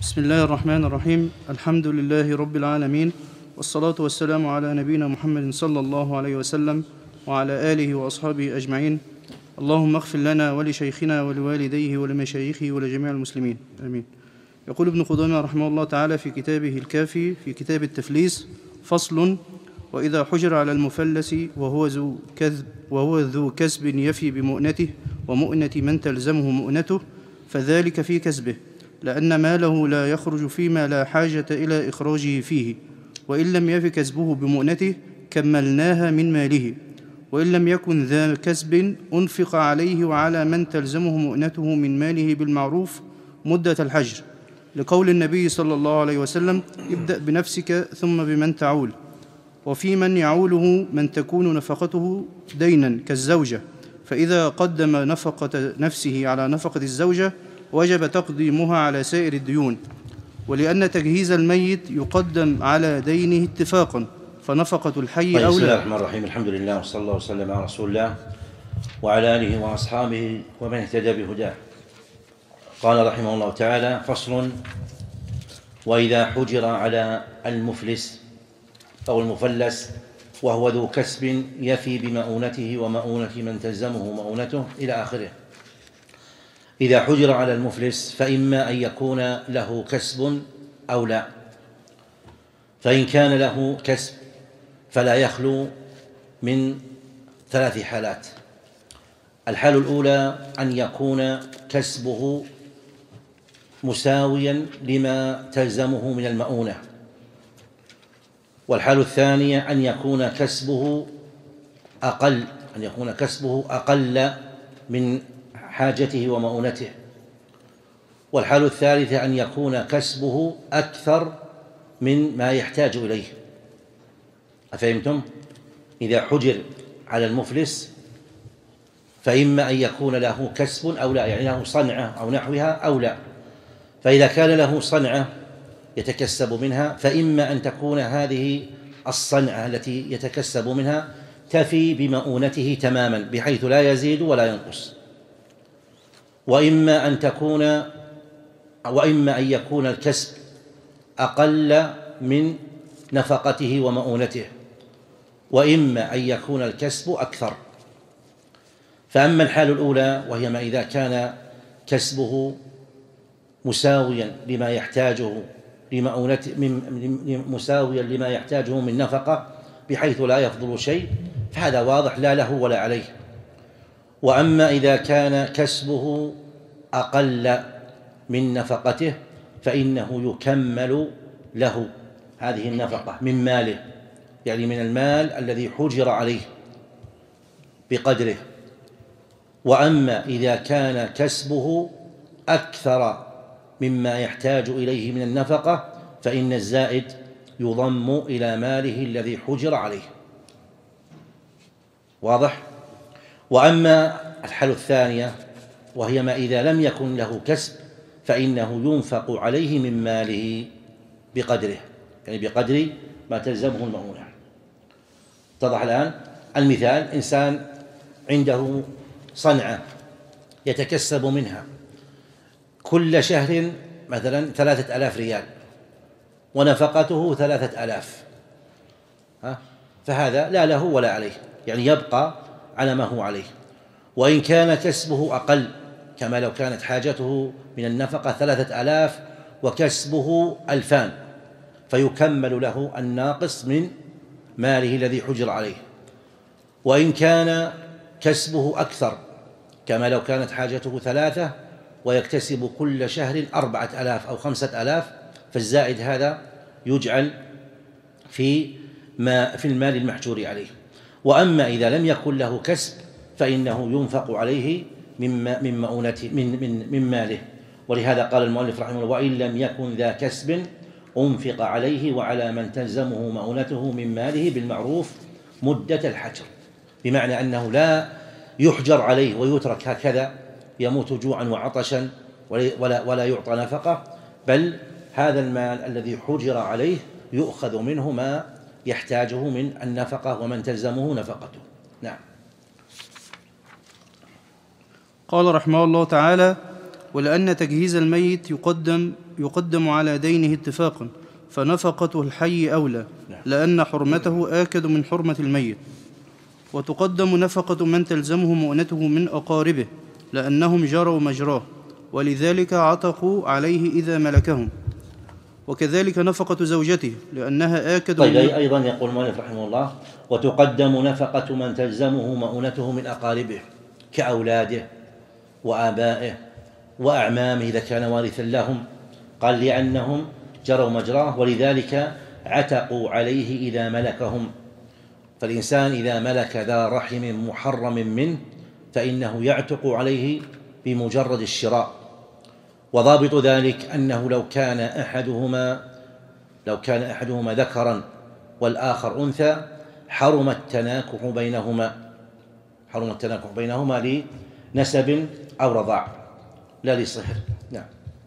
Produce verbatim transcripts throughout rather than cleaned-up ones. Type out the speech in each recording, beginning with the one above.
بسم الله الرحمن الرحيم. الحمد لله رب العالمين، والصلاة والسلام على نبينا محمد صلى الله عليه وسلم وعلى آله وأصحابه أجمعين. اللهم اغفر لنا ولشيخنا ولوالديه ولمشايخه ولجميع المسلمين، آمين. يقول ابن قدامة رحمه الله تعالى في كتابه الكافي في كتاب التفليس: فصل: وإذا حجر على المفلس وهو ذو كذب وهو ذو كسب يفي بمؤنته ومؤنة من تلزمه مؤنته، فذلك في كسبه، لأن ماله لا يخرج فيما لا حاجة إلى إخراجه فيه، وإن لم يف كسبه بمؤنته كملناها من ماله، وإن لم يكن ذا كسب أنفق عليه وعلى من تلزمه مؤنته من ماله بالمعروف مدة الحجر، لقول النبي صلى الله عليه وسلم: ابدأ بنفسك ثم بمن تعول. وفي من يعوله من تكون نفقته دينا كالزوجة، فإذا قدم نفقة نفسه على نفقة الزوجة وجب تقديمها على سائر الديون، ولأن تجهيز الميت يقدم على دينه اتفاقا، فنفقة الحي طيب. أولى. بسم الله الرحمن الرحيم. الحمد لله، وصلى الله وسلم على رسول الله وعلى آله وأصحابه ومن اهتدى بهداه. قال رحمه الله تعالى: فصل: وإذا حجر على المفلس أو المفلس وهو ذو كسب يفي بمؤونته ومؤونة من تلزمه مؤونته إلى آخره. إذا حجر على المفلس فإما أن يكون له كسب أو لا، فإن كان له كسب فلا يخلو من ثلاث حالات. الحالة الأولى أن يكون كسبه مساويا لما تلزمه من المؤونة، والحالة الثانية أن يكون كسبه أقل أن يكون كسبه أقل من حاجته ومؤونته، والحالة الثالثة أن يكون كسبه أكثر من ما يحتاج إليه. أفهمتم؟ إذا حجر على المفلس فإما أن يكون له كسب أو لا، يعني له صنعة أو نحوها أو لا. فإذا كان له صنعة يتكسب منها فإما أن تكون هذه الصنعة التي يتكسب منها تفي بمؤونته تماما بحيث لا يزيد ولا ينقص، وإما أن تكون وإما أن يكون الكسب أقل من نفقته ومؤونته، وإما أن يكون الكسب أكثر. فأما الحال الأولى وهي ما إذا كان كسبه مساويا لما يحتاجه لمؤونته مساويا لما يحتاجه من نفقة بحيث لا يفضل شيء، فهذا واضح لا له ولا عليه. وأما إذا كان كسبه أقل من نفقته فإنه يكمل له هذه النفقة من ماله، يعني من المال الذي حجر عليه بقدره. وأما إذا كان كسبه أكثر مما يحتاج إليه من النفقة فإن الزائد يضم إلى ماله الذي حجر عليه. واضح؟ وأما الحالة الثانية وهي ما إذا لم يكن له كسب فإنه ينفق عليه من ماله بقدره، يعني بقدر ما تلزمه المؤونة. اتضح الآن؟ المثال: إنسان عنده صنعة يتكسب منها كل شهر مثلا ثلاثة آلاف ريال ونفقته ثلاثة آلاف، فهذا لا له ولا عليه، يعني يبقى على ما هو عليه. وإن كان كسبه أقل كما لو كانت حاجته من النفقة ثلاثة آلاف وكسبه ألفان فيكمل له الناقص من ماله الذي حجر عليه. وإن كان كسبه أكثر كما لو كانت حاجته ثلاثة ويكتسب كل شهر أربعة آلاف أو خمسة آلاف، فالزائد هذا يجعل في ما في المال المحجور عليه. وأما إذا لم يكن له كسب فإنه ينفق عليه من من مؤونته من من من ماله. ولهذا قال المؤلف رحمه الله: وإن لم يكن ذا كسب أنفق عليه وعلى من تلزمه مؤونته من ماله بالمعروف مدة الحجر، بمعنى أنه لا يحجر عليه ويترك هكذا يموت جوعا وعطشا ولا ولا يعطى نفقة، بل هذا المال الذي حجر عليه يؤخذ منه ما يحتاجه من النفقة ومن تلزمه نفقته. نعم. قال رحمه الله تعالى: ولأن تجهيز الميت يقدم, يقدم على دينه اتفاقا، فنفقة الحي أولى، لأن حرمته آكد من حرمة الميت. وتقدم نفقة من تلزمه مؤنته من أقاربه، لأنهم جروا مجراه، ولذلك عتقوا عليه إذا ملكهم. وكذلك نفقة زوجته، لأنها آكد طيب من... أيضا يقول المؤلف رحمه الله: وتقدم نفقة من تلزمه مؤونته من أقاربه كأولاده وآبائه وأعمامه إذا كان وارثا لهم. قال: لأنهم جروا مجراه ولذلك عتقوا عليه إذا ملكهم. فالإنسان إذا ملك ذا رحم محرم منه فإنه يعتق عليه بمجرد الشراء. وضابط ذلك أنه لو كان أحدهما لو كان أحدهما ذكرا والآخر أنثى حرم التناكح بينهما حرم التناكح بينهما لنسب أو رضاع لا لصهر. نعم.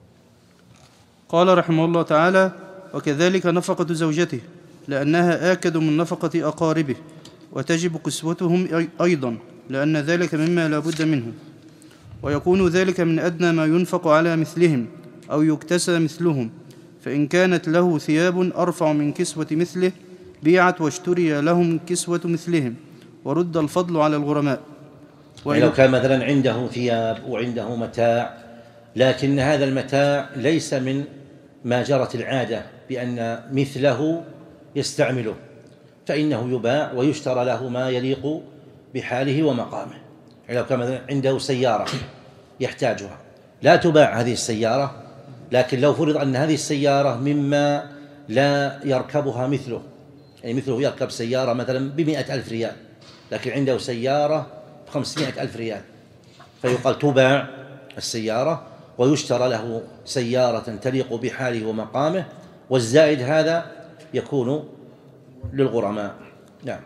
قال رحمه الله تعالى: وكذلك نفقة زوجته، لأنها آكد من نفقة أقاربه، وتجب كسوتهم أيضا، لأن ذلك مما لا بد منه. ويكون ذلك من أدنى ما ينفق على مثلهم أو يكتسى مثلهم، فإن كانت له ثياب أرفع من كسوة مثله بيعت واشتري لهم كسوة مثلهم، ورد الفضل على الغرماء. يعني لو كان مثلا عنده ثياب وعنده متاع، لكن هذا المتاع ليس من ما جرت العادة بأن مثله يستعمله، فإنه يباع ويشترى له ما يليق بحاله ومقامه. يعني لو كان مثلا عنده سيارة يحتاجها، لا تباع هذه السيارة، لكن لو فرض أن هذه السيارة مما لا يركبها مثله، يعني مثله يركب سيارة مثلا بمئة ألف ريال، لكن عنده سيارة بخمسمائة ألف ريال، فيقال تباع السيارة ويشترى له سيارة تليق بحاله ومقامه، والزائد هذا يكون للغرماء. نعم.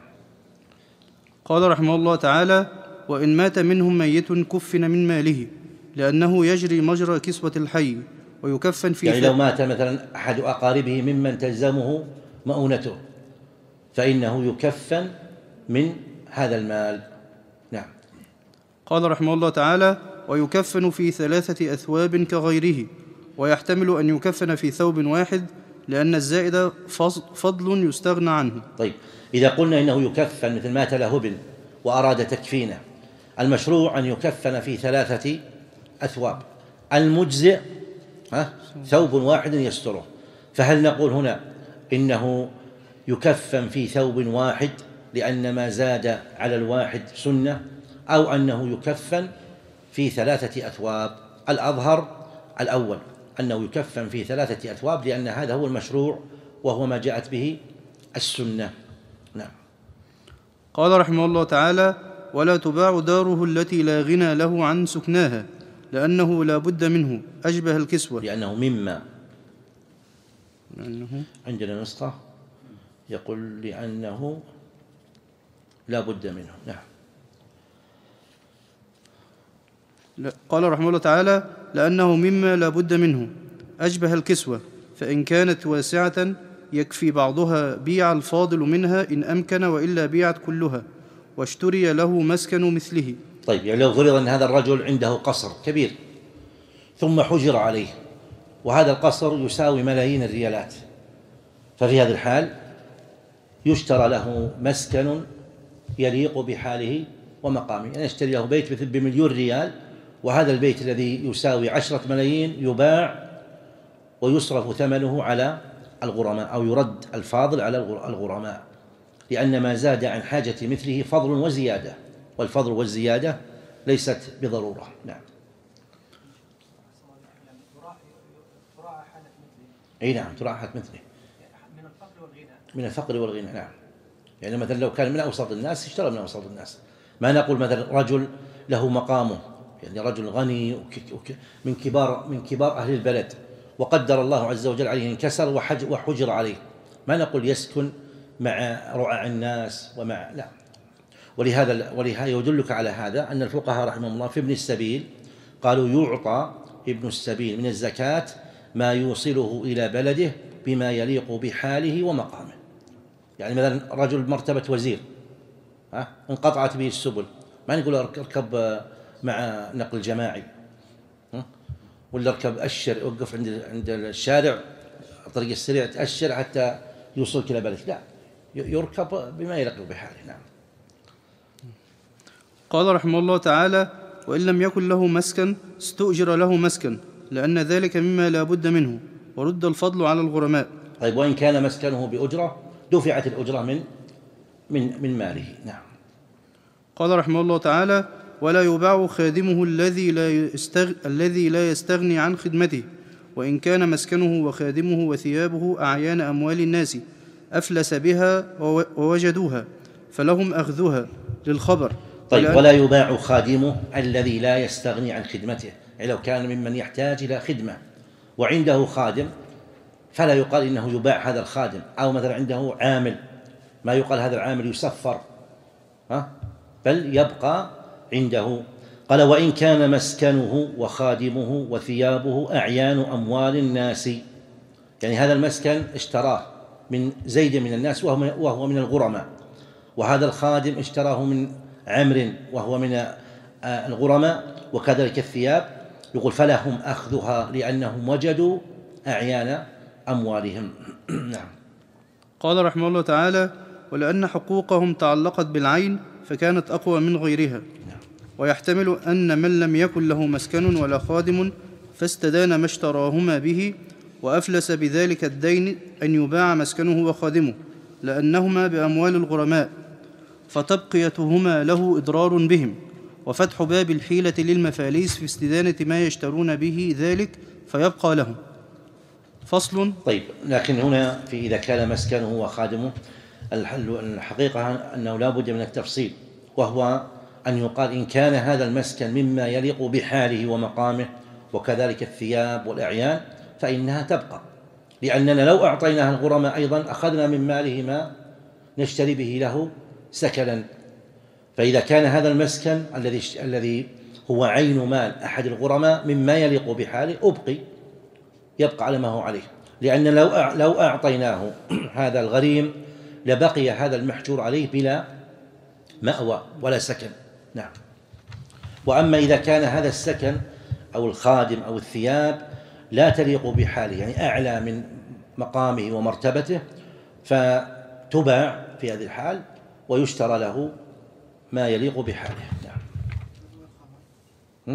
قال رحمه الله تعالى: وإن مات منهم ميت كفن من ماله، لأنه يجري مجرى كسوة الحي، ويكفن في يعني لو مات مثلا أحد أقاربه ممن تلزمه مؤونته فإنه يكفن من هذا المال. نعم. قال رحمه الله تعالى: ويكفن في ثلاثة أثواب كغيره، ويحتمل أن يكفن في ثوب واحد، لأن الزائد فضل يستغنى عنه. طيب، إذا قلنا إنه يكفن مثل مات له ابن وأراد تكفينه، المشروع أن يكفن في ثلاثة أثواب، المجزئ ها ثوب واحد يستره. فهل نقول هنا إنه يكفن في ثوب واحد لأن ما زاد على الواحد سنة، أو أنه يكفن في ثلاثة أثواب؟ الأظهر الأول، أنه يكفن في ثلاثة أثواب، لأن هذا هو المشروع وهو ما جاءت به السنة. نعم. قال رحمه الله تعالى: ولا تباع داره التي لا غنى له عن سكناها، لأنه لا بد منه، أشبه الكسوة. لأنه مما لأنه عندنا نسخة يقول لأنه لا بد منه. نعم. قال رحمه الله تعالى: لأنه مما لا بد منه، أشبه الكسوة، فإن كانت واسعة يكفي بعضها بيع الفاضل منها إن أمكن، وإلا بيعت كلها واشتري له مسكن مثله. طيب، يعني لو فرض أن هذا الرجل عنده قصر كبير ثم حجر عليه، وهذا القصر يساوي ملايين الريالات، ففي هذا الحال يشترى له مسكن يليق بحاله ومقامه. يعني يشتري له بيت مثل بمليون ريال، وهذا البيت الذي يساوي عشرة ملايين يباع ويصرف ثمنه على الغرماء، أو يرد الفاضل على الغرماء، لأن ما زاد عن حاجة مثله فضل وزيادة، والفضل والزيادة ليست بضرورة. نعم. أي نعم، تراعى حالة مثله من الفقر والغنى. من الفقر والغنى. نعم. يعني مثلا لو كان من أوسط الناس اشترى من أوسط الناس. ما نقول مثلا رجل له مقامه، يعني رجل غني من كبار من كبار أهل البلد، وقدر الله عز وجل عليه انكسر وحجر عليه، ما نقول يسكن مع رعاع الناس ومع لا. ولهذا ولهذا يدلك على هذا أن الفقهاء رحمهم الله في ابن السبيل قالوا يعطى ابن السبيل من الزكاة ما يوصله إلى بلده بما يليق بحاله ومقامه. يعني مثلا رجل مرتبة وزير ها انقطعت به السبل، ما نقول اركب مع نقل جماعي، ولا اركب أشر يوقف عند عند الشارع الطريق السريع تأشر حتى يوصلك إلى بلدك، لا، يركب بما يليق بحاله. نعم. قال رحمه الله تعالى: وإن لم يكن له مسكن استؤجر له مسكن، لأن ذلك مما لا بد منه، ورد الفضل على الغرماء. طيب، وإن كان مسكنه بأجرة دفعت الأجرة من من من ماله. نعم. قال رحمه الله تعالى: ولا يباع خادمه الذي لا يستغ... الذي لا يستغني عن خدمته، وإن كان مسكنه وخادمه وثيابه أعيان أموال الناس أفلس بها ووجدوها فلهم أخذها للخبر. طيب، ولا يباع خادمه الذي لا يستغني عن خدمته، يعني لو كان ممن يحتاج إلى خدمة وعنده خادم فلا يقال إنه يباع هذا الخادم، أو مثلا عنده عامل ما يقال هذا العامل يسفر، ها؟ بل يبقى عنده. قال: وإن كان مسكنه وخادمه وثيابه أعيان أموال الناس، يعني هذا المسكن اشتراه من زيد من الناس وهو من الغرماء، وهذا الخادم اشتراه من عمر وهو من الغرماء، وكذلك الثياب، يقول فلهم أخذها لأنهم وجدوا أعيان أموالهم. نعم. قال رحمه الله تعالى: ولأن حقوقهم تعلقت بالعين فكانت أقوى من غيرها. ويحتمل أن من لم يكن له مسكن ولا خادم فاستدان ما اشتراهما به وأفلس بذلك الدين أن يباع مسكنه وخادمه، لأنهما بأموال الغرماء، فتبقيتهما له إضرار بهم، وفتح باب الحيلة للمفاليس في استدانة ما يشترون به ذلك فيبقى لهم. فصل. طيب، لكن هنا في إذا كان مسكنه وخادمه الحقيقة أنه لا بد من التفصيل، وهو أن يقال إن كان هذا المسكن مما يليق بحاله ومقامه وكذلك الثياب والأعيان فإنها تبقى، لأننا لو أعطيناها الغرماء أيضا أخذنا من ماله ما نشتري به له سكنا. فإذا كان هذا المسكن الذي الذي هو عين مال أحد الغرماء مما يليق بحاله أبقي، يبقى على ما هو عليه، لأن لو لو أعطيناه هذا الغريم لبقي هذا المحجور عليه بلا مأوى ولا سكن. نعم. وأما إذا كان هذا السكن أو الخادم أو الثياب لا تليق بحاله، يعني أعلى من مقامه ومرتبته، فتباع في هذه الحال ويشترى له ما يليق بحاله. نعم.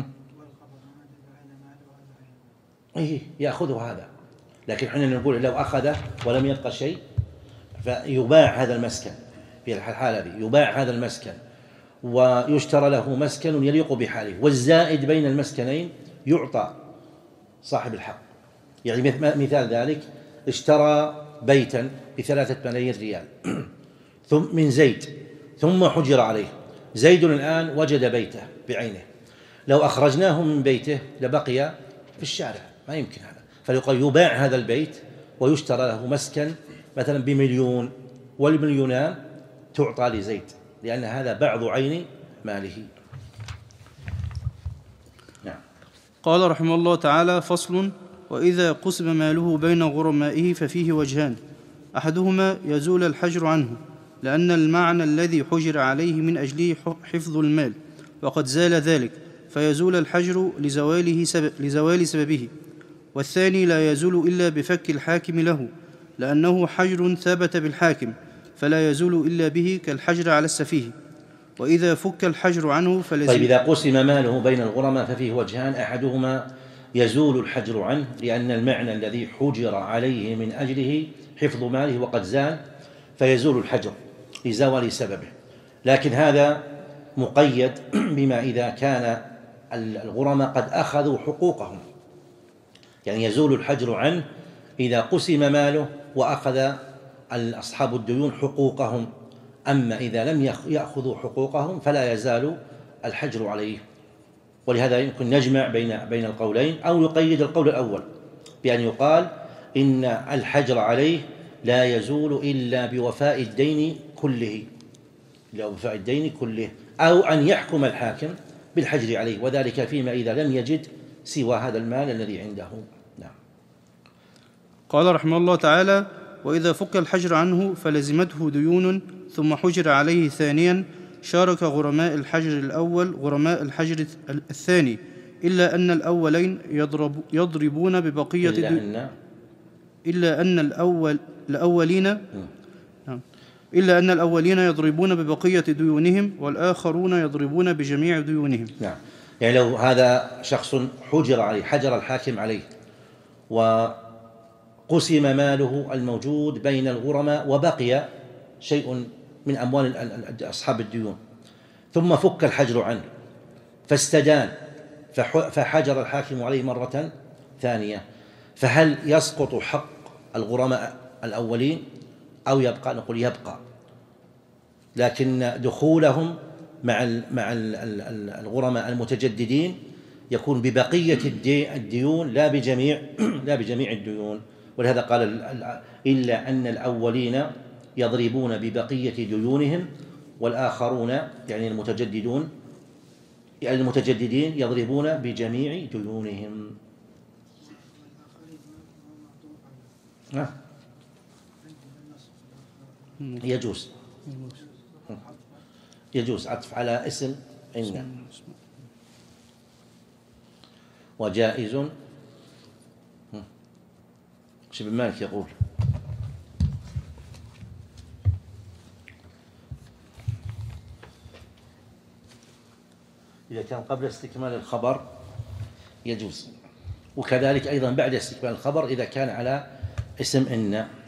إيه، يأخذه هذا، لكن حين نقول لو أخذه ولم يبقى شيء فيباع هذا المسكن، في الحالة هذه يباع هذا المسكن ويشترى له مسكن يليق بحاله، والزائد بين المسكنين يعطى صاحب الحق. يعني مثال ذلك: اشترى بيتا بثلاثة ملايين ريال ثم من زيد ثم حجر عليه، زيد الآن وجد بيته بعينه، لو أخرجناه من بيته لبقي في الشارع، ما يمكن هذا، فيقال يباع هذا البيت ويشترى له مسكن مثلا بمليون، والمليونان تعطى لزيد، لأن هذا بعض عين ماله. نعم. قال رحمه الله تعالى: فصل. وإذا قسم ماله بين غرمائه ففيه وجهان: أحدهما يزول الحجر عنه، لأن المعنى الذي حجر عليه من أجله حفظ المال، وقد زال ذلك فيزول الحجر لزواله سبب لزوال سببه. والثاني لا يزول إلا بفك الحاكم له، لأنه حجر ثبت بالحاكم فلا يزول إلا به، كالحجر على السفيه. وإذا فك الحجر عنه فلزم. طيب، إذا قسم ماله بين الغرماء ففيه وجهان: أحدهما يزول الحجر عنه، لأن المعنى الذي حجر عليه من أجله حفظ ماله وقد زال فيزول الحجر لزوال سببه، لكن هذا مقيد بما إذا كان الغرماء قد أخذوا حقوقهم، يعني يزول الحجر عنه إذا قسم ماله وأخذ أصحاب الديون حقوقهم، أما إذا لم يأخذوا حقوقهم فلا يزال الحجر عليه. ولهذا يمكن نجمع بين بين القولين، أو يقيد القول الأول بأن يقال إن الحجر عليه لا يزول إلا بوفاء الدين كله، إلا بوفاء الدين كله، أو أن يحكم الحاكم بالحجر عليه، وذلك فيما إذا لم يجد سوى هذا المال الذي عنده. نعم. قال رحمه الله تعالى: وإذا فك الحجر عنه فلزمته ديون ثم حجر عليه ثانيا، شارك غرماء الحجر الأول غرماء الحجر الثاني إلا أن الأولين يضرب يضربون ببقية إلا دو أن إلا أن الأول الأولين نعم. إلا أن الأولين يضربون ببقية ديونهم والآخرون يضربون بجميع ديونهم. نعم. يعني لو هذا شخص حجر عليه، حجر الحاكم عليه، وقسم ماله الموجود بين الغرماء وبقي شيء من أموال أصحاب الديون، ثم فك الحجر عنه فاستدان فحجر الحاكم عليه مرة ثانية، فهل يسقط حق الغرماء الأولين أو يبقى؟ نقول يبقى، لكن دخولهم مع مع الغرماء المتجددين يكون ببقية الديون لا بجميع لا بجميع الديون. ولهذا قال إلا أن الأولين يضربون ببقية ديونهم والآخرون يعني المتجددون يعني المتجددين يضربون بجميع ديونهم. يجوز يجوز عطف على اسم إن، وجائز. شو ابن مالك يقول؟ إذا كان قبل استكمال الخبر يجوز، وكذلك أيضا بعد استكمال الخبر إذا كان على اسم إن.